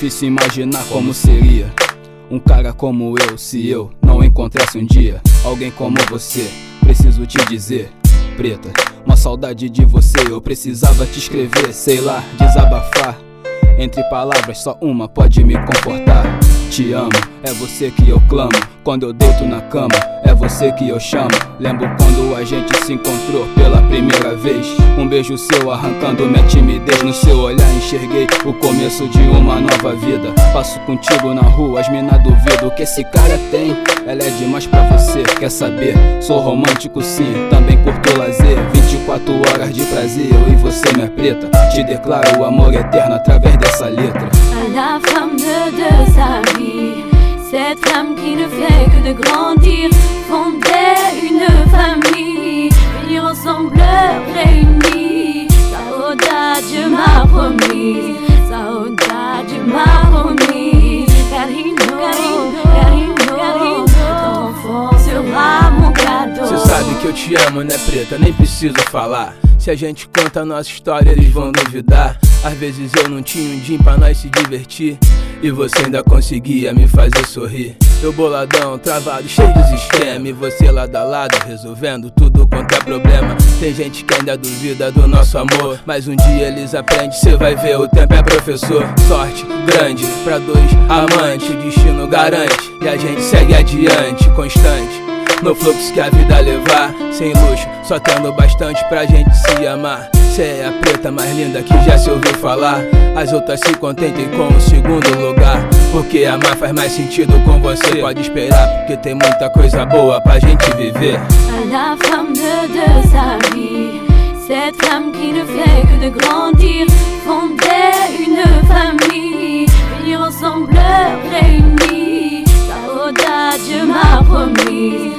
difícil imaginar como seria um cara como eu, se eu não encontrasse um dia alguém como você. Preciso te dizer, preta, uma saudade de você. Eu precisava te escrever, sei lá, desabafar. Entre palavras só uma pode me confortar. Te amo, é você que eu clamo. Quando eu deito na cama, é você que eu chamo. Lembro quando a gente se encontrou pela primeira vez. Um beijo seu arrancando minha timidez. No seu olhar enxerguei o começo de uma nova vida. Passo contigo na rua, as mina duvidam. O que esse cara tem, ela é demais pra você. Quer saber? Sou romântico sim, também curto lazer. 24 horas de prazer, eu e você minha preta. Te declaro o amor eterno através dessa letra. La flamme de sa vie, cette flamme qui ne fait que de grandir, fonder une famille, venir ensemble réunis. Saudade m'a promis, saudade m'a promis. Carinho, carinho, carinho, carinho, ton enfant sera mon cadeau. Cê sabe que eu te amo, né preta, nem preciso falar. Se a gente conta a nossa história, eles vão duvidar. Às vezes eu não tinha um din pra nós se divertir, e você ainda conseguia me fazer sorrir. Eu boladão, travado, cheio dos esquemas, e você lado a lado, resolvendo tudo quanto é problema. Tem gente que ainda duvida do nosso amor, mas um dia eles aprendem, cê vai ver, o tempo é professor. Sorte grande pra dois amantes, o destino garante, e a gente segue adiante, constante no fluxo que a vida levar, sem luxo, só tendo bastante pra gente se amar. Cê é a preta mais linda que já se ouviu falar. As outras se contentem com o segundo lugar, porque amar faz mais sentido com você. Pode esperar, porque tem muita coisa boa pra gente viver. La flamme de sa vie, cette flamme qui ne fait que de grandir, fonder une famille, venir ensemble réunis. Saudade m'a promis,